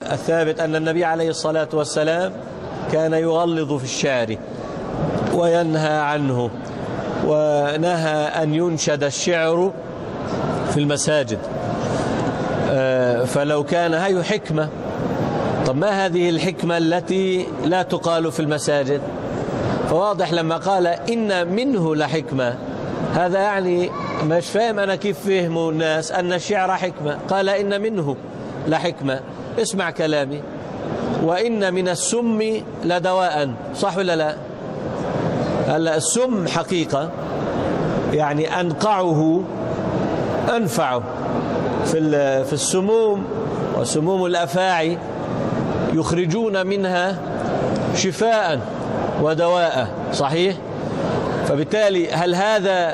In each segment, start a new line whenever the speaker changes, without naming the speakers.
الثابت أن النبي عليه الصلاة والسلام كان يغلظ في الشعر وينهى عنه، ونهى أن ينشد الشعر في المساجد. فلو كان هي حكمة، طب ما هذه الحكمة التي لا تقال في المساجد؟ فواضح لما قال إن منه لحكمة، هذا يعني مش فاهم أنا كيف فهموا الناس أن الشعر حكمة. قال إن منه لحكمة، اسمع كلامي، وإن من السم لدواء، صح ولا لا؟ هلا السم حقيقة يعني أنقعه أنفعه في السموم وسموم الأفاعي، يخرجون منها شفاء ودواء، صحيح؟ فبالتالي هل هذا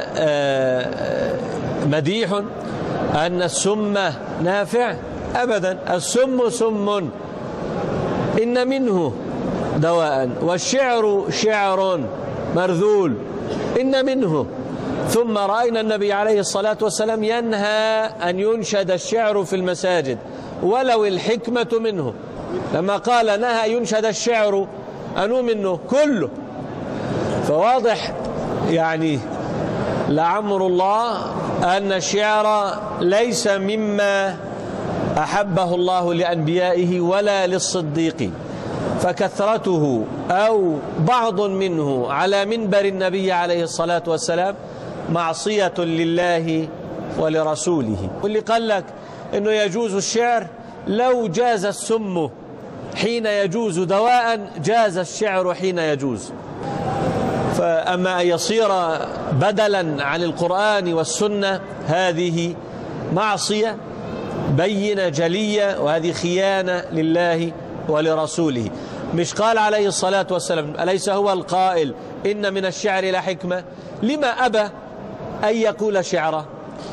مديح أن السم نافع؟ أبدا، السم سم، إن منه دواء، والشعر شعر مرذول، إن منه. ثم رأينا النبي عليه الصلاة والسلام ينهى أن ينشد الشعر في المساجد ولو الحكمة منه. لما قال نهى ينشد الشعر أنو منه كله. فواضح يعني لعمر الله أن الشعر ليس مما أحبه الله لأنبيائه ولا للصديق، فكثرته أو بعض منه على منبر النبي عليه الصلاة والسلام معصية لله ولرسوله. واللي قال لك إنه يجوز الشعر، لو جاز السم حين يجوز دواء جاز الشعر حين يجوز. فأما أن يصير بدلا عن القرآن والسنة هذه معصية بينة جلية، وهذه خيانة لله ولرسوله. مش قال عليه الصلاة والسلام أليس هو القائل إن من الشعر لحكمة؟ لما أبى أن يقول شعرا؟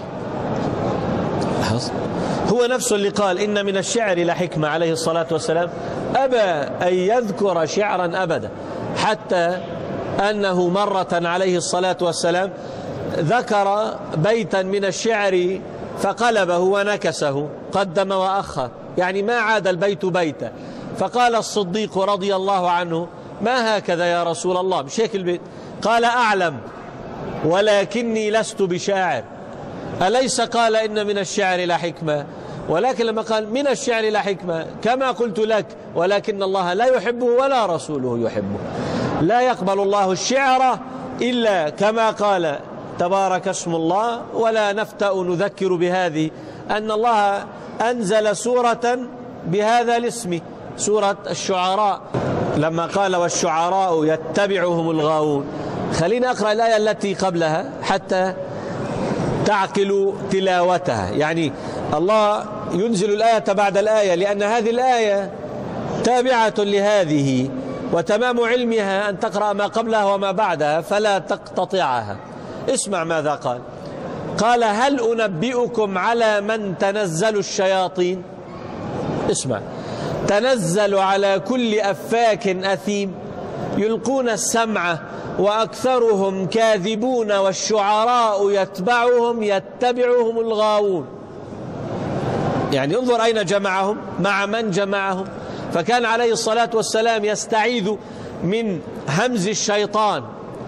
هو نفسه اللي قال إن من الشعر لحكمة عليه الصلاة والسلام، أبى أن يذكر شعرا أبدا، حتى أنه مرة عليه الصلاة والسلام ذكر بيتا من الشعر فقلبه ونكسه، قدم وأخر، يعني ما عاد البيت بيتا. فقال الصديق رضي الله عنه ما هكذا يا رسول الله، مش هيك البيت؟ قال أعلم ولكني لست بشاعر. أليس قال إن من الشعر لحكمة؟ ولكن لما قال من الشعر لحكمة كما قلت لك، ولكن الله لا يحبه ولا رسوله يحبه. لا يقبل الله الشعر إلا كما قال تبارك اسم الله. ولا نفتأ نذكر بهذه أن الله أنزل سورة بهذا الاسم، سورة الشعراء، لما قال والشعراء يتبعهم الغاوون. خلينا أقرأ الآية التي قبلها حتى تعقل تلاوتها. يعني الله ينزل الآية بعد الآية لأن هذه الآية تابعة لهذه، وتمام علمها أن تقرأ ما قبلها وما بعدها فلا تقتطعها. اسمع ماذا قال. قال هل أنبئكم على من تنزل الشياطين؟ اسمع، تنزل على كل أفاك أثيم يلقون السمع وأكثرهم كاذبون والشعراء يتبعهم الغاوون. يعني انظر أين جمعهم، مع من جمعهم. فكان عليه الصلاة والسلام يستعيذ من همز الشيطان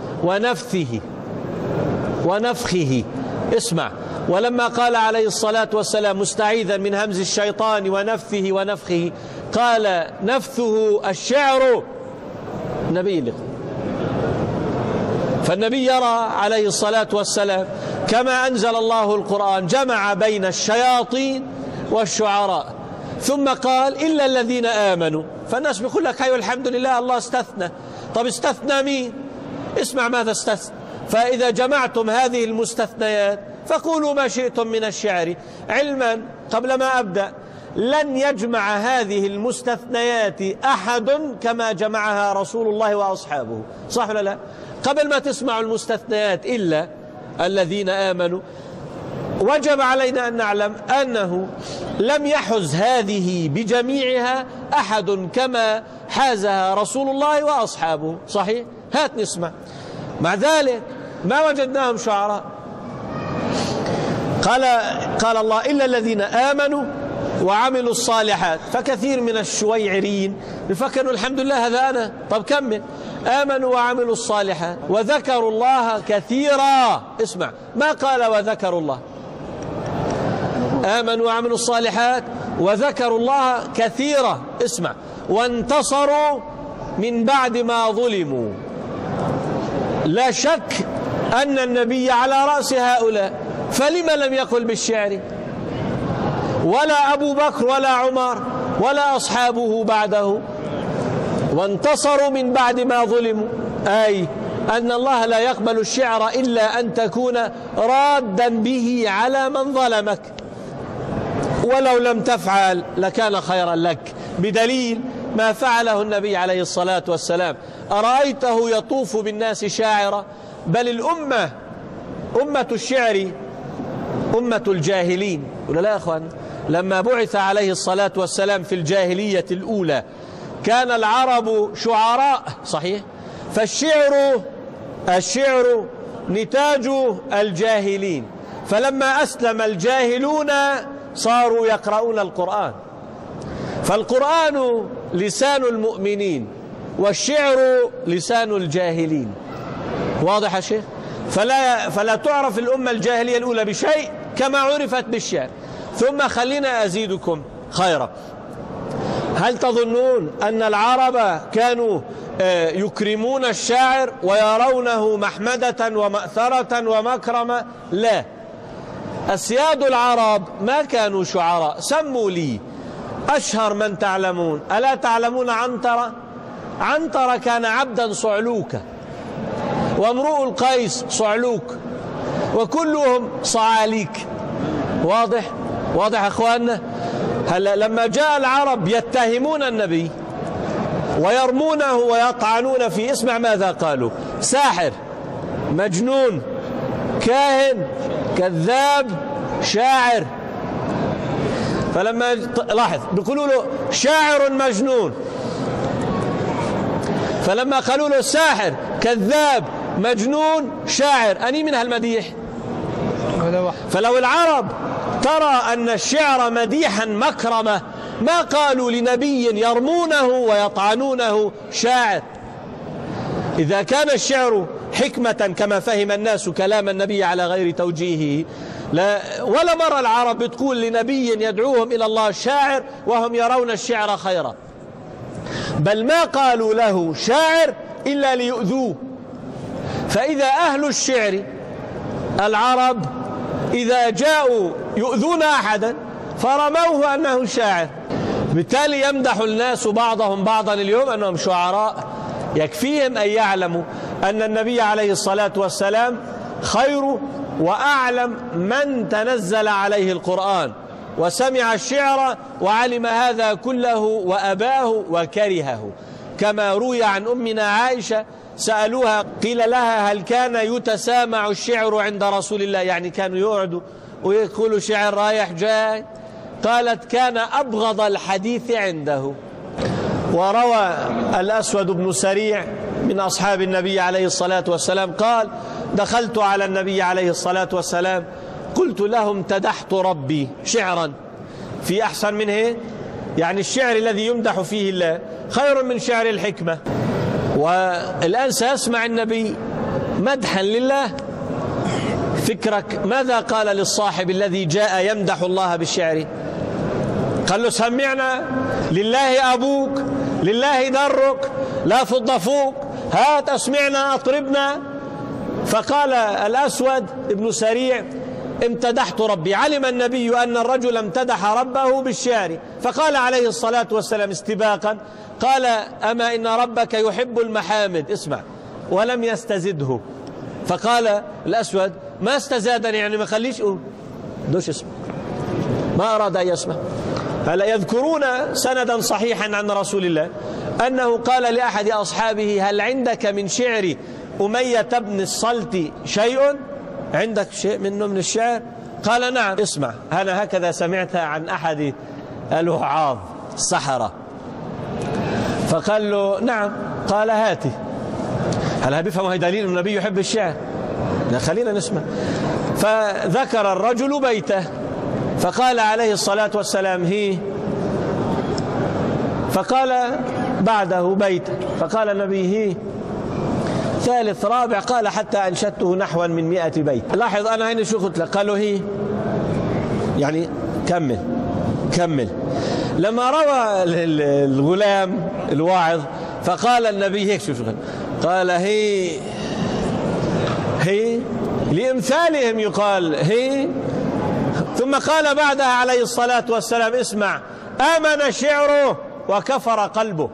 ونفخه. اسمع، ولما قال عليه الصلاة والسلام مستعيذا من همز الشيطان ونفخه قال نفثه الشعر. النبي لقى. فالنبي يرى عليه الصلاة والسلام كما أنزل الله القرآن جمع بين الشياطين والشعراء، ثم قال إلا الذين آمنوا. فالناس بيقول لك أيوة الحمد لله الله استثنى. طب استثنى مين؟ اسمع ماذا استثنى. فإذا جمعتم هذه المستثنيات فقولوا ما شئتم من الشعر. علما قبل ما أبدأ لن يجمع هذه المستثنيات أحد كما جمعها رسول الله وأصحابه، صح ولا لا؟ قبل ما تسمعوا المستثنيات إلا الذين آمنوا، وجب علينا أن نعلم أنه لم يحز هذه بجميعها أحد كما حازها رسول الله وأصحابه، صحيح؟ هات نسمع. مع ذلك ما وجدناهم شعراء. قال الله إلا الذين آمنوا وعملوا الصالحات. فكثير من الشويعريين يفكروا الحمد لله هذا أنا. طب كمل: آمنوا وعملوا الصالحات وذكروا الله كثيرا. اسمع، ما قال وذكروا الله. آمنوا وعملوا الصالحات وذكروا الله كثيرا. اسمع: وانتصروا من بعد ما ظلموا. لا شك أن النبي على رأس هؤلاء، فلما لم يقل بالشعر؟ ولا أبو بكر ولا عمر ولا أصحابه بعده. وانتصروا من بعد ما ظلموا، أي أن الله لا يقبل الشعر إلا أن تكون رادا به على من ظلمك، ولو لم تفعل لكان خيرا لك، بدليل ما فعله النبي عليه الصلاة والسلام. أرأيته يطوف بالناس شاعرا؟ بل الأمة أمة الشعر أمة الجاهلين، ولا لا يا أخوان؟ لما بعث عليه الصلاة والسلام في الجاهلية الأولى كان العرب شعراء، صحيح؟ فالشعر نتاج الجاهلين، فلما أسلم الجاهلون صاروا يقرؤون القرآن. فالقرآن لسان المؤمنين والشعر لسان الجاهلين. واضح يا شيخ؟ فلا تعرف الأمة الجاهلية الأولى بشيء كما عرفت بالشعر. ثم خلينا أزيدكم خيرا: هل تظنون أن العرب كانوا يكرمون الشاعر ويرونه محمدة ومأثرة ومكرمة؟ لا، أسياد العرب ما كانوا شعراء. سموا لي أشهر من تعلمون. ألا تعلمون عنترة؟ عنترة كان عبدا صعلوكا، وامرؤ القيس صعلوك، وكلهم صعاليك. واضح يا أخواننا؟ هلا لما جاء العرب يتهمون النبي ويرمونه ويطعنون فيه، اسمع ماذا قالوا: ساحر، مجنون، كاهن، كذاب، شاعر. فلما لاحظ بيقولوا له شاعر مجنون، فلما قالوا له ساحر كذاب مجنون شاعر، أني من هالمديح؟ فلو العرب ترى أن الشعر مديحا مكرمة ما قالوا لنبي يرمونه ويطعنونه شاعر. إذا كان الشعر حكمة كما فهم الناس كلام النبي على غير توجيهه، ولا مرة العرب بتقول لنبي يدعوهم إلى الله شاعر وهم يرون الشعر خيرا، بل ما قالوا له شاعر إلا ليؤذوه. فإذا أهل الشعر العرب إذا جاءوا يؤذون أحدا فرموه أنه شاعر، بالتالي يمدح الناس بعضهم بعضا اليوم أنهم شعراء. يكفيهم أن يعلموا أن النبي عليه الصلاة والسلام خير وأعلم من تنزل عليه القرآن، وسمع الشعر وعلم هذا كله وأباه وكرهه، كما روي عن أمنا عائشة سألوها قيل لها: هل كان يتسامع الشعر عند رسول الله؟ يعني كانوا يقعدوا ويقولوا شعر رايح جاي. قالت: كان أبغض الحديث عنده. وروى الأسود بن سريع من أصحاب النبي عليه الصلاة والسلام قال: دخلت على النبي عليه الصلاة والسلام قلت له: امتدحت ربي شعرا، في أحسن منه؟ يعني الشعر الذي يمدح فيه الله خير من شعر الحكمة. والآن سيسمع النبي مدحا لله. فكرك ماذا قال للصاحب الذي جاء يمدح الله بالشعر؟ قال له: سمعنا، لله أبوك، لله درك، لا فض فوق، هات أسمعنا أطربنا. فقال الأسود ابن سريع: امتدحت ربي. علم النبي أن الرجل امتدح ربه بالشعر، فقال عليه الصلاة والسلام استباقا، قال: أما إن ربك يحب المحامد. اسمع، ولم يستزده. فقال الأسود: ما استزادني، يعني ما خليش أقول دوش اسمع، ما أراد أن يسمع. هلا يذكرون سندا صحيحا عن رسول الله أنه قال لأحد أصحابه: هل عندك من شعر أمية بن الصلت شيء؟ عندك شيء منه من الشعر؟ قال: نعم. اسمع، أنا هكذا سمعتها عن أحد الوعاظ السحرة. فقال له: نعم. قال: هاتي. هل بيفهموا هي دليل النبي يحب الشعر؟ لا، خلينا نسمع. فذكر الرجل بيته، فقال عليه الصلاة والسلام هي، فقال بعده بيت، فقال النبي هي، ثالث رابع، قال حتى أنشدته نحوا من 100 بيت. لاحظ أنا هنا شو قلت لك، قالوا هي يعني كمل. لما روى الغلام الواعظ فقال النبي هيك، شوف قال هي لإمثالهم يقال هي، ثم قال بعدها عليه الصلاة والسلام اسمع، آمن شعره وكفر قلبه.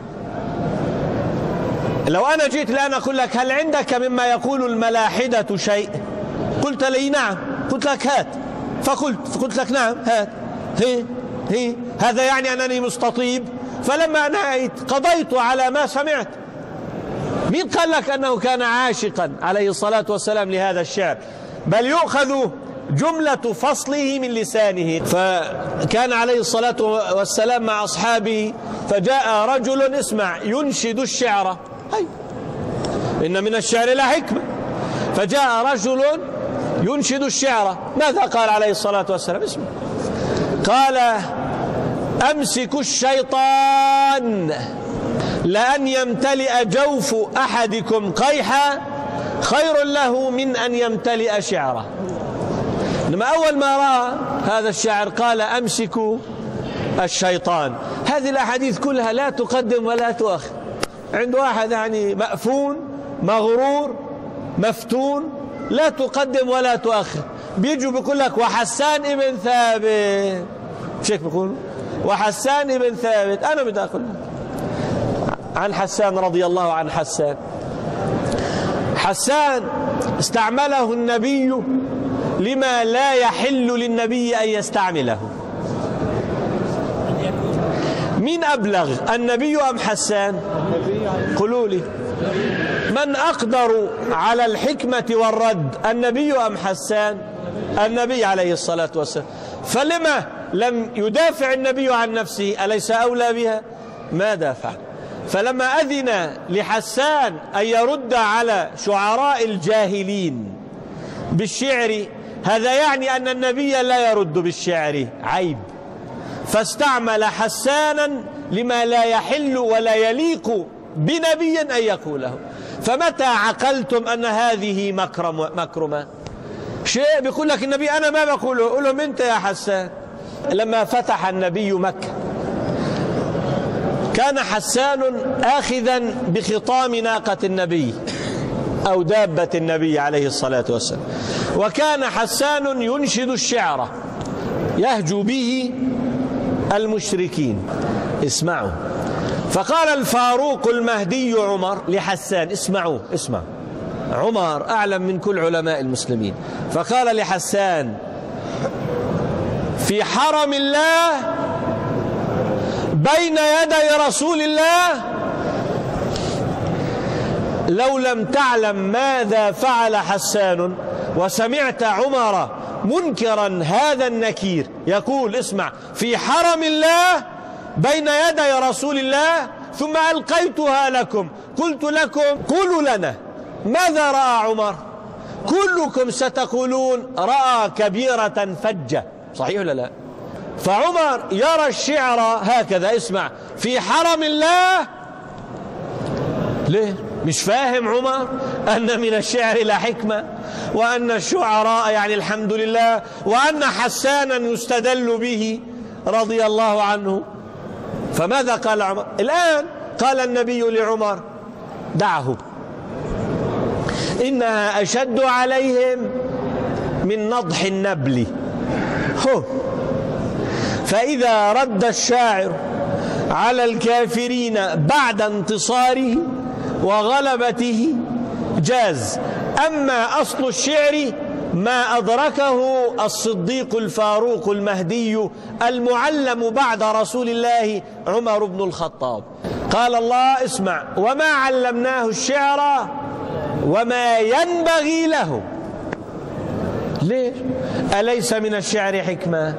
لو أنا جيت الآن أقول لك هل عندك مما يقول الملاحدة شيء؟ قلت لي نعم، قلت لك هات، فقلت لك نعم هات، هي هذا يعني أنني مستطيب. فلما نهيت قضيت على ما سمعت. مين قال لك أنه كان عاشقا عليه الصلاة والسلام لهذا الشعر؟ بل يؤخذ جملة فصله من لسانه. فكان عليه الصلاة والسلام مع أصحابه، فجاء رجل اسمع ينشد الشعر، إن من الشعر لا حكمة. فجاء رجل ينشد الشعر، ماذا قال عليه الصلاة والسلام؟ اسمع، قال أمسك الشيطان لأن يمتلئ جوف أحدكم قيحا خير له من أن يمتلئ شعره. لما أول ما رأى هذا الشاعر قال أمسكوا الشيطان. هذه الأحاديث كلها لا تقدم ولا تؤخر. عند واحد يعني مأفون مغرور مفتون، لا تقدم ولا تؤخر. بيجوا بيقول لك وحسان ابن ثابت، مش هيك بيقولوا؟ وحسان ابن ثابت. أنا بدي أقول عن حسان رضي الله عن حسان استعمله النبي لما لا يحل للنبي أن يستعمله. مين أبلغ، النبي أم حسان؟ قولوا لي، من أقدر على الحكمة والرد، النبي أم حسان؟ النبي عليه الصلاة والسلام. فلما لم يدافع النبي عن نفسه؟ أليس أولى بها؟ ما دافع. فلما أذن لحسان أن يرد على شعراء الجاهلين بالشعر، هذا يعني أن النبي لا يرد بالشعر، عيب. فاستعمل حسانا لما لا يحل ولا يليق بنبي أن يقوله. فمتى عقلتم أن هذه مكرمة؟ شيء بيقول لك النبي أنا ما بقوله، قول لهم أنت يا حسان. لما فتح النبي مكة كان حسان آخذا بخطام ناقة النبي أو دابة النبي عليه الصلاة والسلام، وكان حسان ينشد الشعر يهجو به المشركين. اسمعوا، فقال الفاروق المهدي عمر لحسان، اسمعوا عمر أعلم من كل علماء المسلمين، فقال لحسان في حرم الله بين يدي رسول الله لو لم تعلم ماذا فعل حسان وسمعت عمر منكرا هذا النكير يقول، اسمع، في حرم الله بين يدي رسول الله ثم ألقيتها لكم، قلت لكم قولوا لنا ماذا رأى عمر؟ كلكم ستقولون رأى كبيرة فجة، صحيح ولا لا؟ فعمر يرى الشعر هكذا، اسمع، في حرم الله. ليه؟ مش فاهم عمر أن من الشعر لا حكمة، وأن الشعراء يعني الحمد لله، وأن حسانا يستدل به رضي الله عنه. فماذا قال عمر؟ الآن قال النبي لعمر دعه، إنها أشد عليهم من نضح النبل. فإذا رد الشاعر على الكافرين بعد انتصاره وغلبته جاز، أما أصل الشعر ما أدركه الصديق الفاروق المهدي المعلم بعد رسول الله عمر بن الخطاب. قال الله اسمع، وما علمناه الشعر وما ينبغي له. ليه؟ أليس من الشعر حكمة؟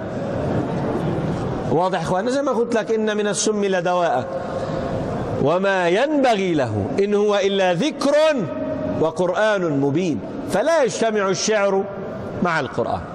واضح اخوان؟ زي ما قلت لك إن من السم لدواء وما ينبغي له إن هو إلا ذكر وقرآن مبين. فلا يجتمع الشعر مع القرآن.